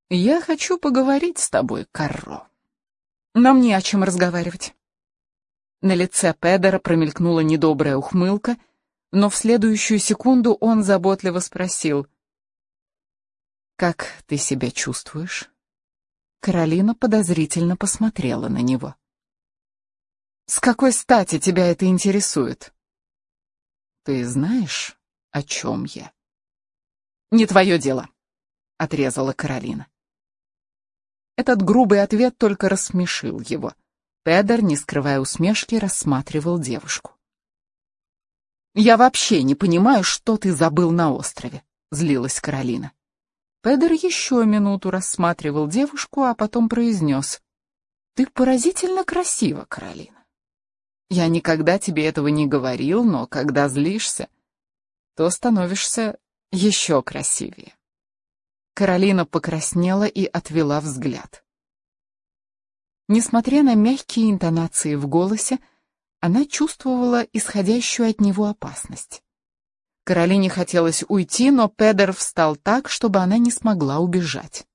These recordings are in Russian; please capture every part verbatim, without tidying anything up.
Я хочу поговорить с тобой, Карро. Нам не о чем разговаривать. На лице Педера промелькнула недобрая ухмылка, но в следующую секунду он заботливо спросил: «Как ты себя чувствуешь?» Каролина подозрительно посмотрела на него. «С какой стати тебя это интересует?» «Ты знаешь, о чем я?» «Не твое дело», — отрезала Каролина. Этот грубый ответ только рассмешил его. Педер, не скрывая усмешки, рассматривал девушку. «Я вообще не понимаю, что ты забыл на острове», — злилась Каролина. Педер еще минуту рассматривал девушку, а потом произнес: «Ты поразительно красива, Каролина. Я никогда тебе этого не говорил, но когда злишься, то становишься еще красивее». Каролина покраснела и отвела взгляд. Несмотря на мягкие интонации в голосе, она чувствовала исходящую от него опасность. Каролине хотелось уйти, но Педер встал так, чтобы она не смогла убежать.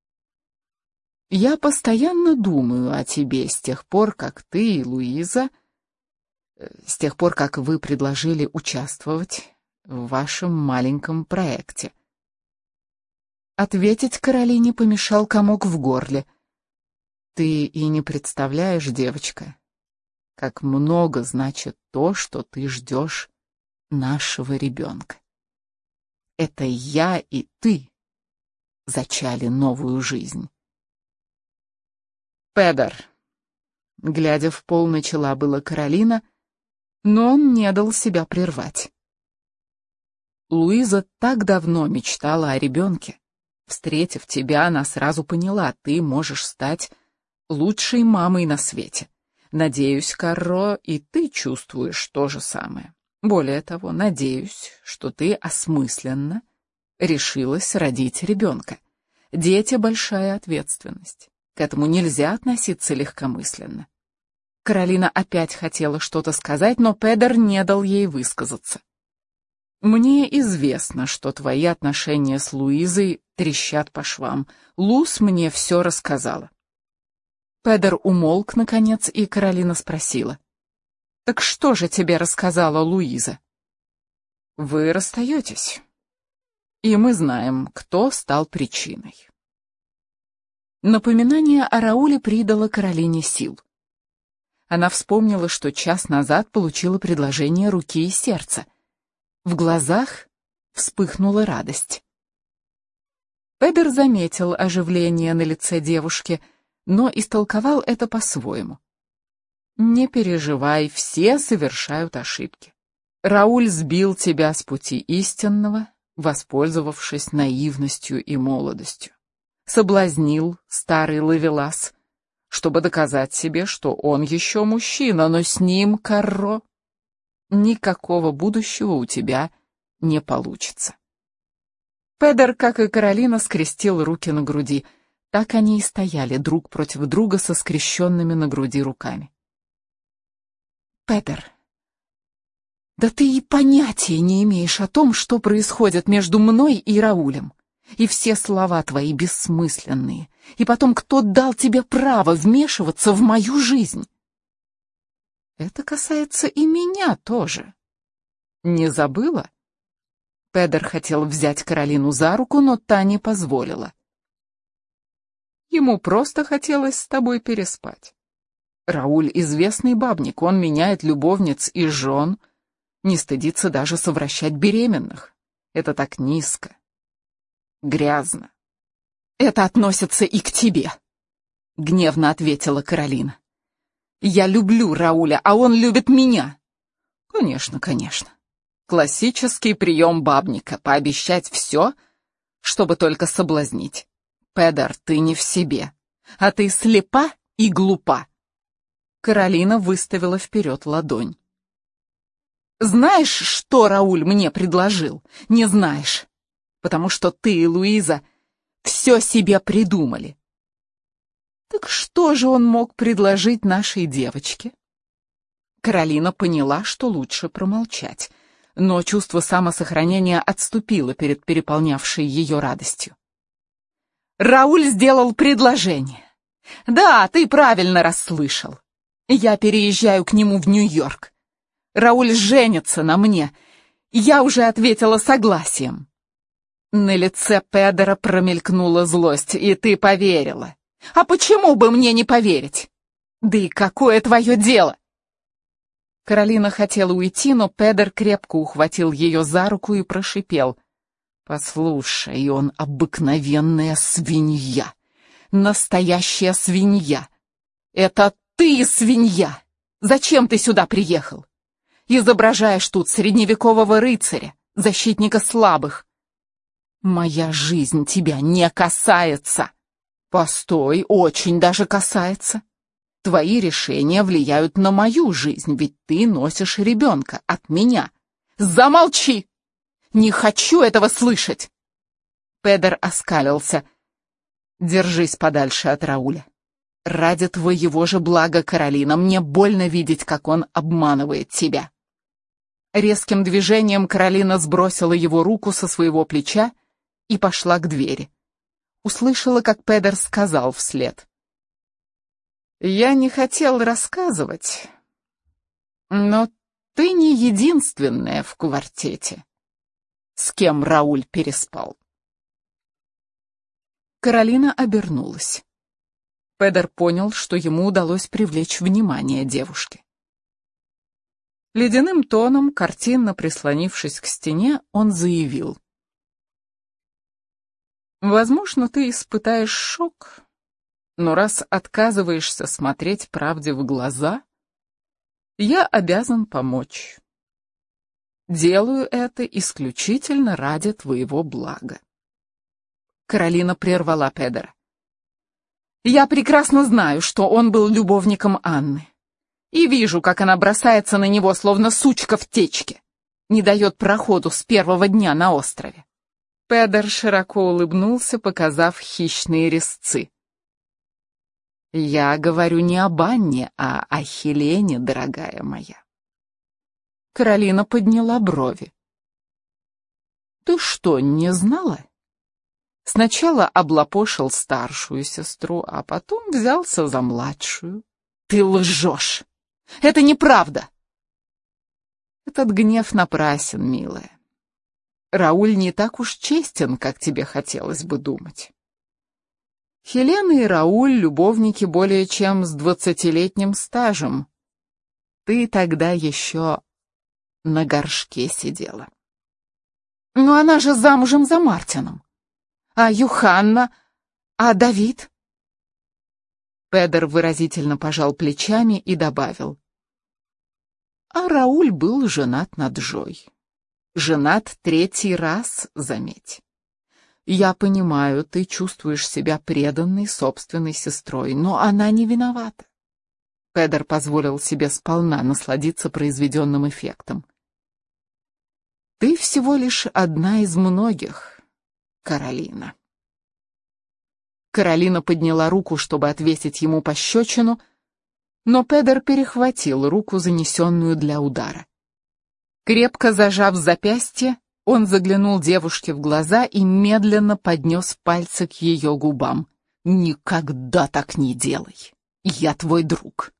«Я постоянно думаю о тебе с тех пор, как ты и Луиза, с тех пор, как вы предложили участвовать в вашем маленьком проекте». Ответить Каролине помешал комок в горле. «Ты и не представляешь, девочка, как много значит то, что ты ждешь нашего ребенка. Это я и ты зачали новую жизнь». «Педер», глядя в пол, начала была Каролина, но он не дал себя прервать. «Луиза так давно мечтала о ребенке. Встретив тебя, она сразу поняла, ты можешь стать лучшей мамой на свете. Надеюсь, Карро, и ты чувствуешь то же самое. Более того, надеюсь, что ты осмысленно решилась родить ребенка. Дети — большая ответственность. К этому нельзя относиться легкомысленно». Каролина опять хотела что-то сказать, но Педер не дал ей высказаться. «Мне известно, что твои отношения с Луизой трещат по швам. Луз мне все рассказала». Педер умолк, наконец, и Каролина спросила: «Так что же тебе рассказала Луиза?» «Вы расстаетесь, и мы знаем, кто стал причиной». Напоминание о Рауле придало Каролине сил. Она вспомнила, что час назад получила предложение руки и сердца. В глазах вспыхнула радость. Педер заметил оживление на лице девушки, но истолковал это по-своему. «Не переживай, все совершают ошибки. Рауль сбил тебя с пути истинного, воспользовавшись наивностью и молодостью. Соблазнил старый ловелас, чтобы доказать себе, что он еще мужчина, но с ним, Карро, никакого будущего у тебя не получится». Педер, как и Каролина, скрестил руки на груди. Так они и стояли друг против друга со скрещенными на груди руками. «Педер, да ты и понятия не имеешь о том, что происходит между мной и Раулем. И все слова твои бессмысленные. И потом, кто дал тебе право вмешиваться в мою жизнь?» «Это касается и меня тоже. Не забыла?» Педер хотел взять Каролину за руку, но та не позволила. «Ему просто хотелось с тобой переспать. Рауль известный бабник, он меняет любовниц и жен, не стыдится даже совращать беременных. Это так низко, грязно». «Это относится и к тебе», — гневно ответила Каролина. «Я люблю Рауля, а он любит меня». «Конечно, конечно. Классический прием бабника — пообещать все, чтобы только соблазнить. Педер, ты не в себе, а ты слепа и глупа». Каролина выставила вперед ладонь. «Знаешь, что Рауль мне предложил? Не знаешь, потому что ты и Луиза все себе придумали». «Так что же он мог предложить нашей девочке?» Каролина поняла, что лучше промолчать, но чувство самосохранения отступило перед переполнявшей ее радостью. Рауль сделал предложение. Да, ты правильно расслышал. Я переезжаю к нему в Нью-Йорк. Рауль женится на мне. Я уже ответила согласием. На лице Педера промелькнула злость, и ты поверила. А почему бы мне не поверить? Да и какое твое дело? Каролина хотела уйти, но Педер крепко ухватил ее за руку и прошипел. Послушай, он обыкновенная свинья. Настоящая свинья. Это ты свинья. Зачем ты сюда приехал? Изображаешь тут средневекового рыцаря, защитника слабых. Моя жизнь тебя не касается. Постой, очень даже касается. Твои решения влияют на мою жизнь, ведь ты носишь ребенка от меня. Замолчи! Не хочу этого слышать!» Педер оскалился. «Держись подальше от Рауля. Ради твоего же блага, Каролина, мне больно видеть, как он обманывает тебя». Резким движением Каролина сбросила его руку со своего плеча и пошла к двери. Услышала, как Педер сказал вслед. «Я не хотел рассказывать, но ты не единственная в квартете, с кем Рауль переспал». Каролина обернулась. Педер понял, что ему удалось привлечь внимание девушки. Ледяным тоном, картинно прислонившись к стене, он заявил. «Возможно, ты испытаешь шок, но раз отказываешься смотреть правде в глаза, я обязан помочь. Делаю это исключительно ради твоего блага». Каролина прервала Педера. «Я прекрасно знаю, что он был любовником Анны, и вижу, как она бросается на него, словно сучка в течке, не дает проходу с первого дня на острове». Педер широко улыбнулся, показав хищные резцы. «Я говорю не об Анне, а о Хелене, дорогая моя». Каролина подняла брови. «Ты что, не знала? Сначала облапошил старшую сестру, а потом взялся за младшую. Ты лжешь! Это неправда!» «Этот гнев напрасен, милая. Рауль не так уж честен, как тебе хотелось бы думать. Хелена и Рауль — любовники более чем с двадцатилетним стажем. Ты тогда еще на горшке сидела». «Но она же замужем за Мартином. А Юханна? А Давид?» Педер выразительно пожал плечами и добавил. «А Рауль был женат на Джой. Женат третий раз, заметь. Я понимаю, ты чувствуешь себя преданной собственной сестрой, но она не виновата». Педер позволил себе сполна насладиться произведенным эффектом. «Ты всего лишь одна из многих, Каролина». Каролина подняла руку, чтобы отвесить ему пощечину, но Педер перехватил руку, занесенную для удара. Крепко зажав запястье, он заглянул девушке в глаза и медленно поднес пальцы к ее губам. «Никогда так не делай. Я твой друг».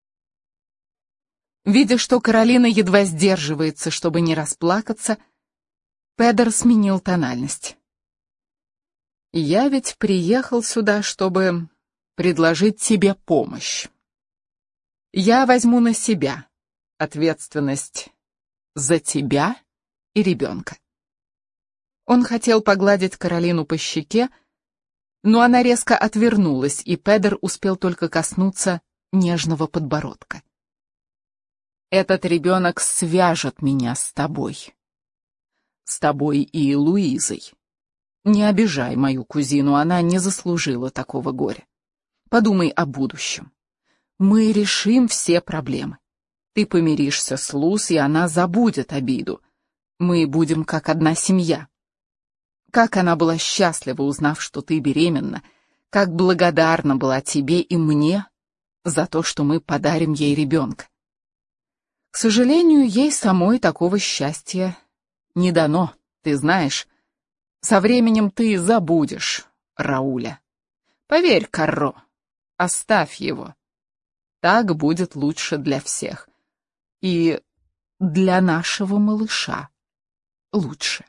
Видя, что Каролина едва сдерживается, чтобы не расплакаться, Педер сменил тональность. «Я ведь приехал сюда, чтобы предложить тебе помощь. Я возьму на себя ответственность за тебя и ребенка». Он хотел погладить Каролину по щеке, но она резко отвернулась, и Педер успел только коснуться нежного подбородка. «Этот ребенок свяжет меня с тобой. С тобой и Луизой. Не обижай мою кузину, она не заслужила такого горя. Подумай о будущем. Мы решим все проблемы. Ты помиришься с Луз, и она забудет обиду. Мы будем как одна семья. Как она была счастлива, узнав, что ты беременна, как благодарна была тебе и мне за то, что мы подарим ей ребенка. К сожалению, ей самой такого счастья не дано, ты знаешь. Со временем ты забудешь Рауля. Поверь, Карро, оставь его. Так будет лучше для всех. И для нашего малыша лучше.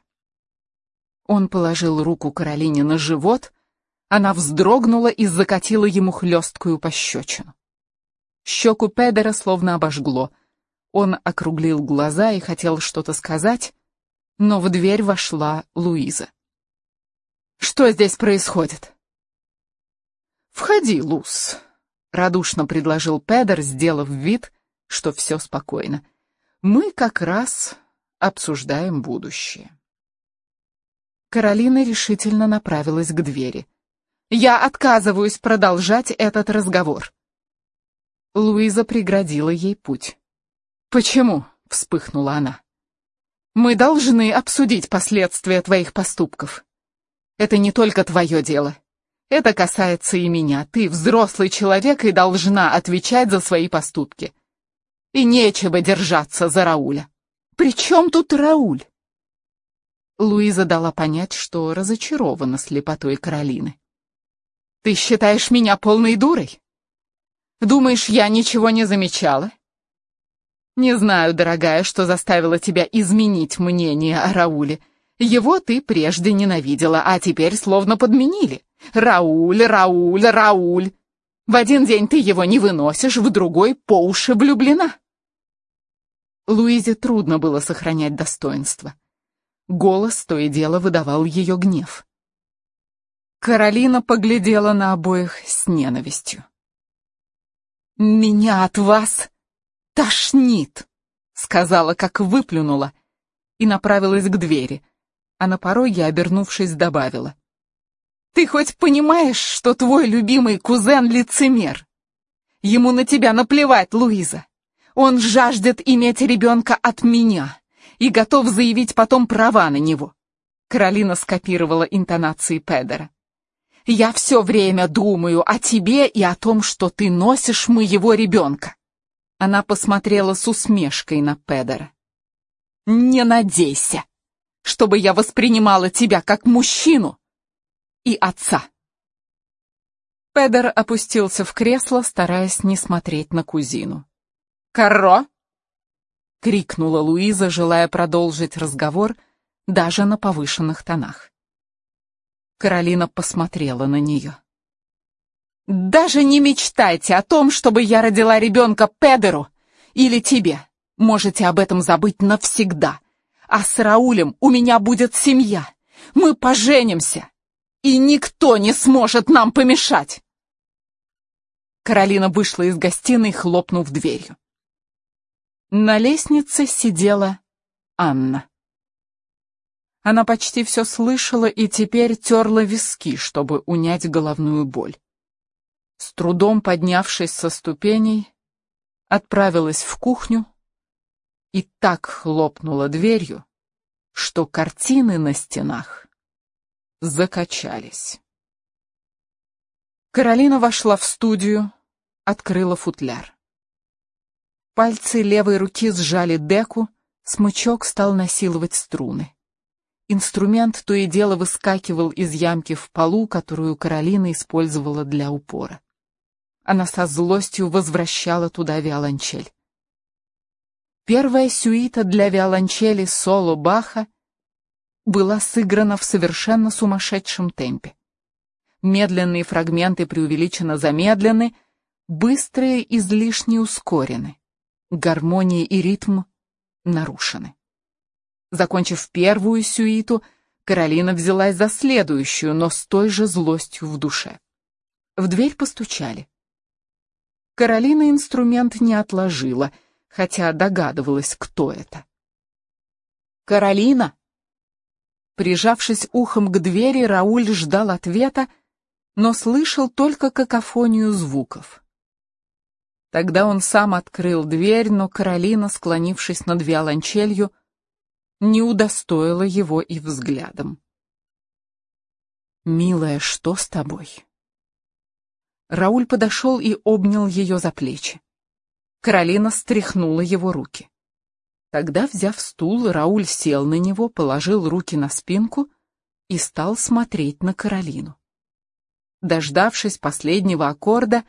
Он положил руку Каролине на живот, она вздрогнула и закатила ему хлесткую пощечину. Щеку Педера словно обожгло. Он округлил глаза и хотел что-то сказать, но в дверь вошла Луиза. «Что здесь происходит?» «Входи, Луз», — радушно предложил Педер, сделав вид, что все спокойно. «Мы как раз обсуждаем будущее». Каролина решительно направилась к двери. «Я отказываюсь продолжать этот разговор». Луиза преградила ей путь. «Почему?» — вспыхнула она. «Мы должны обсудить последствия твоих поступков. Это не только твое дело. Это касается и меня. Ты взрослый человек и должна отвечать за свои поступки. И нечего держаться за Рауля». «При чем тут Рауль?» Луиза дала понять, что разочарована слепотой Каролины. «Ты считаешь меня полной дурой? Думаешь, я ничего не замечала? Не знаю, дорогая, что заставило тебя изменить мнение о Рауле. Его ты прежде ненавидела, а теперь словно подменили. Рауль, Рауль, Рауль. В один день ты его не выносишь, в другой по уши влюблена». Луизе трудно было сохранять достоинство. Голос то и дело выдавал ее гнев. Каролина поглядела на обоих с ненавистью. «Меня от вас тошнит», — сказала, как выплюнула, и направилась к двери, а на пороге, обернувшись, добавила. «Ты хоть понимаешь, что твой любимый кузен — лицемер? Ему на тебя наплевать, Луиза. Он жаждет иметь ребенка от меня и готов заявить потом права на него». Каролина скопировала интонации Педера. «Я все время думаю о тебе и о том, что ты носишь моего ребенка». Она посмотрела с усмешкой на Педера. «Не надейся, чтобы я воспринимала тебя как мужчину и отца». Педер опустился в кресло, стараясь не смотреть на кузину. «Карро!» — крикнула Луиза, желая продолжить разговор даже на повышенных тонах. Каролина посмотрела на нее. «Даже не мечтайте о том, чтобы я родила ребенка Педеру или тебе. Можете об этом забыть навсегда. А с Раулем у меня будет семья. Мы поженимся, и никто не сможет нам помешать». Каролина вышла из гостиной, хлопнув дверью. На лестнице сидела Анна. Она почти все слышала и теперь терла виски, чтобы унять головную боль. С трудом поднявшись со ступеней, отправилась в кухню и так хлопнула дверью, что картины на стенах закачались. Каролина вошла в студию, открыла футляр. Пальцы левой руки сжали деку, смычок стал насиловать струны. Инструмент то и дело выскакивал из ямки в полу, которую Каролина использовала для упора. Она со злостью возвращала туда виолончель. Первая сюита для виолончели соло Баха была сыграна в совершенно сумасшедшем темпе. Медленные фрагменты преувеличенно замедлены, быстрые излишне ускорены. Гармония и ритм нарушены. Закончив первую сюиту, Каролина взялась за следующую, но с той же злостью в душе. В дверь постучали. Каролина инструмент не отложила, хотя догадывалась, кто это. «Каролина!» Прижавшись ухом к двери, Рауль ждал ответа, но слышал только какофонию звуков. Тогда он сам открыл дверь, но Каролина, склонившись над виолончелью, не удостоила его и взглядом. «Милая, что с тобой?» Рауль подошел и обнял ее за плечи. Каролина стряхнула его руки. Тогда, взяв стул, Рауль сел на него, положил руки на спинку и стал смотреть на Каролину. Дождавшись последнего аккорда,